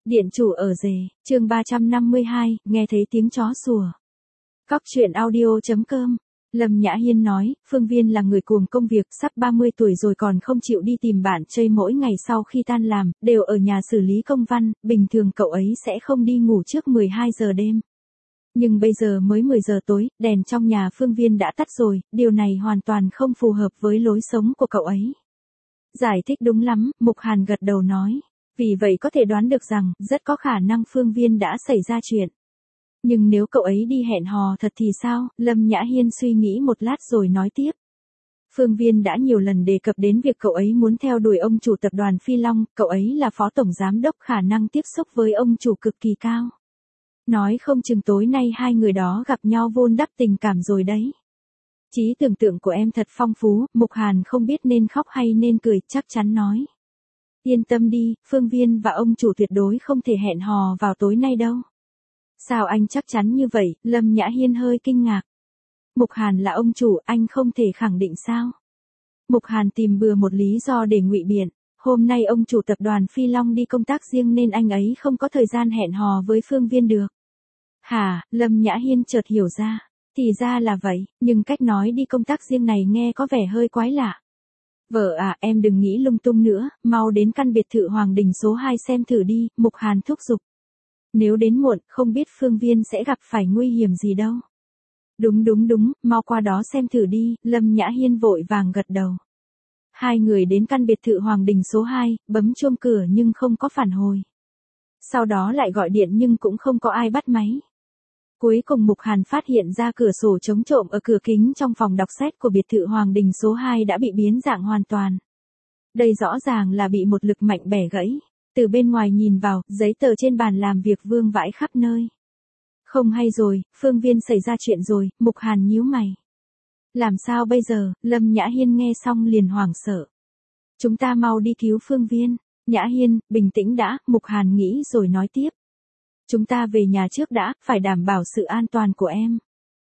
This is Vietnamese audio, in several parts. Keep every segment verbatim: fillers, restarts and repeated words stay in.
Điện chủ ở rể, chương ba trăm năm mươi hai, nghe thấy tiếng chó sủa. Cóc truyện audio chấm com. Lâm Nhã Hiên nói, Phương Viên là người cuồng công việc, sắp ba mươi tuổi rồi còn không chịu đi tìm bạn chơi, mỗi ngày sau khi tan làm, đều ở nhà xử lý công văn, bình thường cậu ấy sẽ không đi ngủ trước mười hai giờ đêm. Nhưng bây giờ mới mười giờ tối, đèn trong nhà Phương Viên đã tắt rồi, điều này hoàn toàn không phù hợp với lối sống của cậu ấy. Giải thích đúng lắm, Mục Hàn gật đầu nói. Vì vậy có thể đoán được rằng, rất có khả năng Phương Viên đã xảy ra chuyện. Nhưng nếu cậu ấy đi hẹn hò thật thì sao? Lâm Nhã Hiên suy nghĩ một lát rồi nói tiếp. Phương Viên đã nhiều lần đề cập đến việc cậu ấy muốn theo đuổi ông chủ tập đoàn Phi Long, cậu ấy là phó tổng giám đốc, khả năng tiếp xúc với ông chủ cực kỳ cao. Nói không chừng tối nay hai người đó gặp nhau vun đắp tình cảm rồi đấy. Trí tưởng tượng của em thật phong phú, Mục Hàn không biết nên khóc hay nên cười, chắc chắn nói. Yên tâm đi, Phương Viên và ông chủ tuyệt đối không thể hẹn hò vào tối nay đâu. Sao anh chắc chắn như vậy? Lâm Nhã Hiên hơi kinh ngạc. Mục Hàn là ông chủ, anh không thể khẳng định sao? Mục Hàn tìm bừa một lý do để ngụy biện. Hôm nay ông chủ tập đoàn Phi Long đi công tác riêng nên anh ấy không có thời gian hẹn hò với Phương Viên được. Hả? Lâm Nhã Hiên chợt hiểu ra. Thì ra là vậy, nhưng cách nói đi công tác riêng này nghe có vẻ hơi quái lạ. Vợ à, em đừng nghĩ lung tung nữa, mau đến căn biệt thự Hoàng Đình số hai xem thử đi, Mục Hàn thúc giục. Nếu đến muộn, không biết Phương Viên sẽ gặp phải nguy hiểm gì đâu. Đúng đúng đúng, mau qua đó xem thử đi, Lâm Nhã Hiên vội vàng gật đầu. Hai người đến căn biệt thự Hoàng Đình số hai, bấm chuông cửa nhưng không có phản hồi. Sau đó lại gọi điện nhưng cũng không có ai bắt máy. Cuối cùng Mục Hàn phát hiện ra cửa sổ chống trộm ở cửa kính trong phòng đọc sách của biệt thự Hoàng Đình số hai đã bị biến dạng hoàn toàn. Đây rõ ràng là bị một lực mạnh bẻ gãy. Từ bên ngoài nhìn vào, giấy tờ trên bàn làm việc vương vãi khắp nơi. Không hay rồi, Phương Viên xảy ra chuyện rồi, Mục Hàn nhíu mày. Làm sao bây giờ? Lâm Nhã Hiên nghe xong liền hoảng sợ. Chúng ta mau đi cứu Phương Viên. Nhã Hiên, bình tĩnh đã, Mục Hàn nghĩ rồi nói tiếp. Chúng ta về nhà trước đã, phải đảm bảo sự an toàn của em.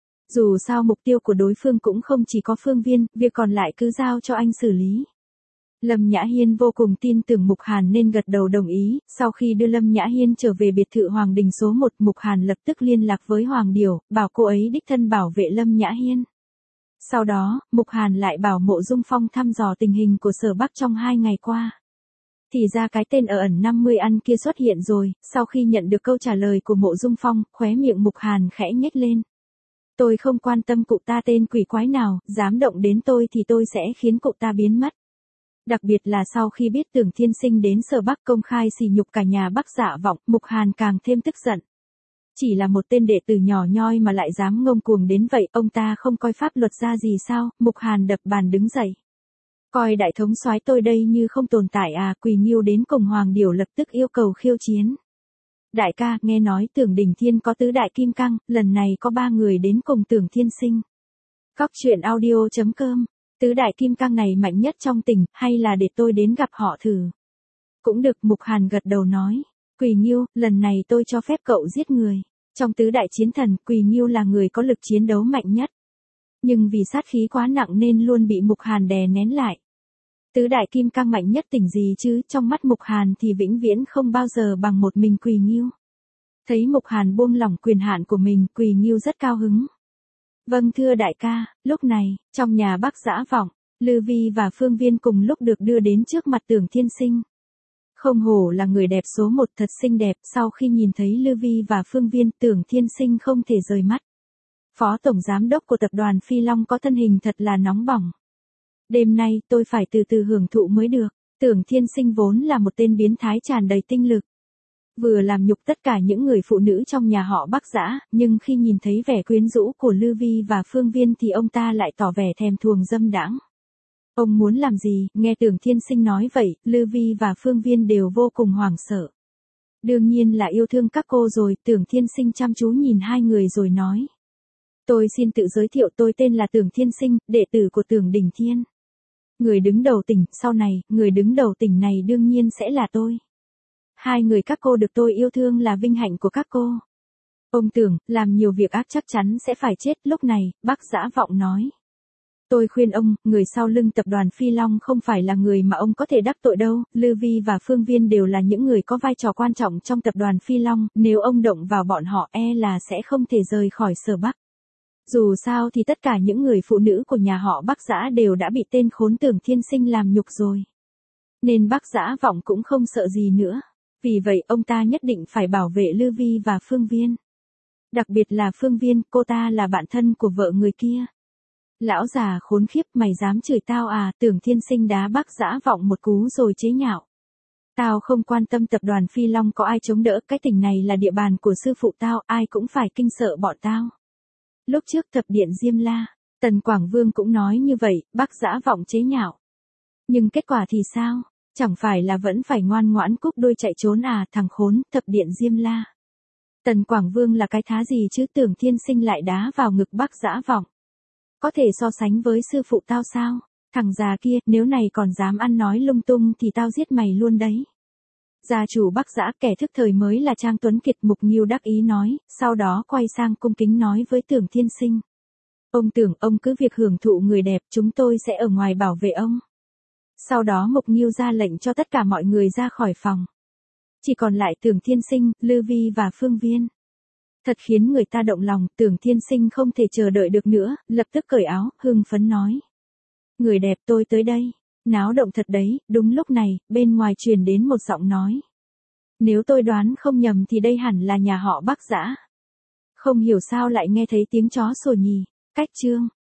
Dù sao mục tiêu của đối phương cũng không chỉ có Phương Viên, việc còn lại cứ giao cho anh xử lý. Lâm Nhã Hiên vô cùng tin tưởng Mục Hàn nên gật đầu đồng ý, sau khi đưa Lâm Nhã Hiên trở về biệt thự Hoàng Đình số một, Mục Hàn lập tức liên lạc với Hoàng Điểu, bảo cô ấy đích thân bảo vệ Lâm Nhã Hiên. Sau đó, Mục Hàn lại bảo Mộ Dung Phong thăm dò tình hình của Sở Bắc trong hai ngày qua. Thì ra cái tên ở ẩn năm mươi ăn kia xuất hiện rồi, sau khi nhận được câu trả lời của Mộ Dung Phong, khóe miệng Mục Hàn khẽ nhếch lên. Tôi không quan tâm cụ ta tên quỷ quái nào, dám động đến tôi thì tôi sẽ khiến cụ ta biến mất. Đặc biệt là sau khi biết Tưởng Thiên Sinh đến Sở Bắc công khai sỉ nhục cả nhà Bắc Dạ Vọng, Mục Hàn càng thêm tức giận. Chỉ là một tên đệ tử nhỏ nhoi mà lại dám ngông cuồng đến vậy, ông ta không coi pháp luật ra gì sao? Mục Hàn đập bàn đứng dậy. Coi đại thống soái tôi đây như không tồn tại à? Quỳ Nghiêu đến cùng Hoàng Điểu lập tức yêu cầu khiêu chiến. Đại ca, nghe nói Tưởng Đình Thiên có tứ đại kim cang, lần này có ba người đến cùng Tưởng Thiên Sinh. Cóc truyện audio chấm com. Tứ đại kim cang này mạnh nhất trong tỉnh, hay là để tôi đến gặp họ thử? Cũng được, Mục Hàn gật đầu nói. Quỳ Nghiêu, lần này tôi cho phép cậu giết người. Trong tứ đại chiến thần, Quỳ Nghiêu là người có lực chiến đấu mạnh nhất. Nhưng vì sát khí quá nặng nên luôn bị Mục Hàn đè nén lại. Tứ đại kim cang mạnh nhất tỉnh gì chứ, trong mắt Mục Hàn thì vĩnh viễn không bao giờ bằng một mình Quỳ Nghiêu. Thấy Mục Hàn buông lỏng quyền hạn của mình, Quỳ Nghiêu rất cao hứng. Vâng thưa đại ca. Lúc này, trong nhà Bắc Dã Vọng, Lư Vi và Phương Viên cùng lúc được đưa đến trước mặt Tưởng Thiên Sinh. Không hổ là người đẹp số một, thật xinh đẹp, sau khi nhìn thấy Lư Vi và Phương Viên, Tưởng Thiên Sinh không thể rời mắt. Phó tổng giám đốc của tập đoàn Phi Long có thân hình thật là nóng bỏng. Đêm nay tôi phải từ từ hưởng thụ mới được. Tưởng Thiên Sinh vốn là một tên biến thái tràn đầy tinh lực. Vừa làm nhục tất cả những người phụ nữ trong nhà họ Bắc Dã, nhưng khi nhìn thấy vẻ quyến rũ của Lư Vi và Phương Viên thì ông ta lại tỏ vẻ thèm thuồng dâm đãng. Ông muốn làm gì? Nghe Tưởng Thiên Sinh nói vậy, Lư Vi và Phương Viên đều vô cùng hoảng sợ. Đương nhiên là yêu thương các cô rồi, Tưởng Thiên Sinh chăm chú nhìn hai người rồi nói. Tôi xin tự giới thiệu, tôi tên là Tưởng Thiên Sinh, đệ tử của Tưởng Đình Thiên. Người đứng đầu tỉnh, sau này, người đứng đầu tỉnh này đương nhiên sẽ là tôi. Hai người các cô được tôi yêu thương là vinh hạnh của các cô. Ông Tưởng, làm nhiều việc ác chắc chắn sẽ phải chết, lúc này, Bắc Dã Vọng nói. Tôi khuyên ông, người sau lưng tập đoàn Phi Long không phải là người mà ông có thể đắc tội đâu, Lư Vi và Phương Viên đều là những người có vai trò quan trọng trong tập đoàn Phi Long, nếu ông động vào bọn họ e là sẽ không thể rời khỏi Sở Bắc. Dù sao thì tất cả những người phụ nữ của nhà họ Bắc Dã đều đã bị tên khốn Tưởng Thiên Sinh làm nhục rồi. Nên Bắc Dã Vọng cũng không sợ gì nữa. Vì vậy ông ta nhất định phải bảo vệ Lư Vi và Phương Viên. Đặc biệt là Phương Viên, cô ta là bạn thân của vợ người kia. Lão già khốn khiếp, mày dám chửi tao à? Tưởng Thiên Sinh đá Bắc Dã Vọng một cú rồi chế nhạo. Tao không quan tâm tập đoàn Phi Long có ai chống đỡ, cái tỉnh này là địa bàn của sư phụ tao, ai cũng phải kinh sợ bọn tao. Lúc trước thập điện Diêm La, Tần Quảng Vương cũng nói như vậy, Bắc Dã Vọng chế nhạo. Nhưng kết quả thì sao? Chẳng phải là vẫn phải ngoan ngoãn cúp đuôi chạy trốn à? Thằng khốn, thập điện Diêm La. Tần Quảng Vương là cái thá gì chứ? Tưởng Thiên Sinh lại đá vào ngực Bắc Dã Vọng. Có thể so sánh với sư phụ tao sao? Thằng già kia, nếu này còn dám ăn nói lung tung thì tao giết mày luôn đấy. Gia chủ Bắc Dã, kẻ thức thời mới là Trang Tuấn Kiệt, Mục Nghiêu đắc ý nói, sau đó quay sang cung kính nói với Tưởng Thiên Sinh. Ông Tưởng, ông cứ việc hưởng thụ người đẹp, chúng tôi sẽ ở ngoài bảo vệ ông. Sau đó Mục Nghiêu ra lệnh cho tất cả mọi người ra khỏi phòng. Chỉ còn lại Tưởng Thiên Sinh, Lư Vi và Phương Viên. Thật khiến người ta động lòng, Tưởng Thiên Sinh không thể chờ đợi được nữa, lập tức cởi áo, hưng phấn nói. Người đẹp, tôi tới đây. Náo động thật đấy. Đúng lúc này, bên ngoài truyền đến một giọng nói. Nếu tôi đoán không nhầm thì đây hẳn là nhà họ Bắc Dã. Không hiểu sao lại nghe thấy tiếng chó sủa nhì. Cách chương.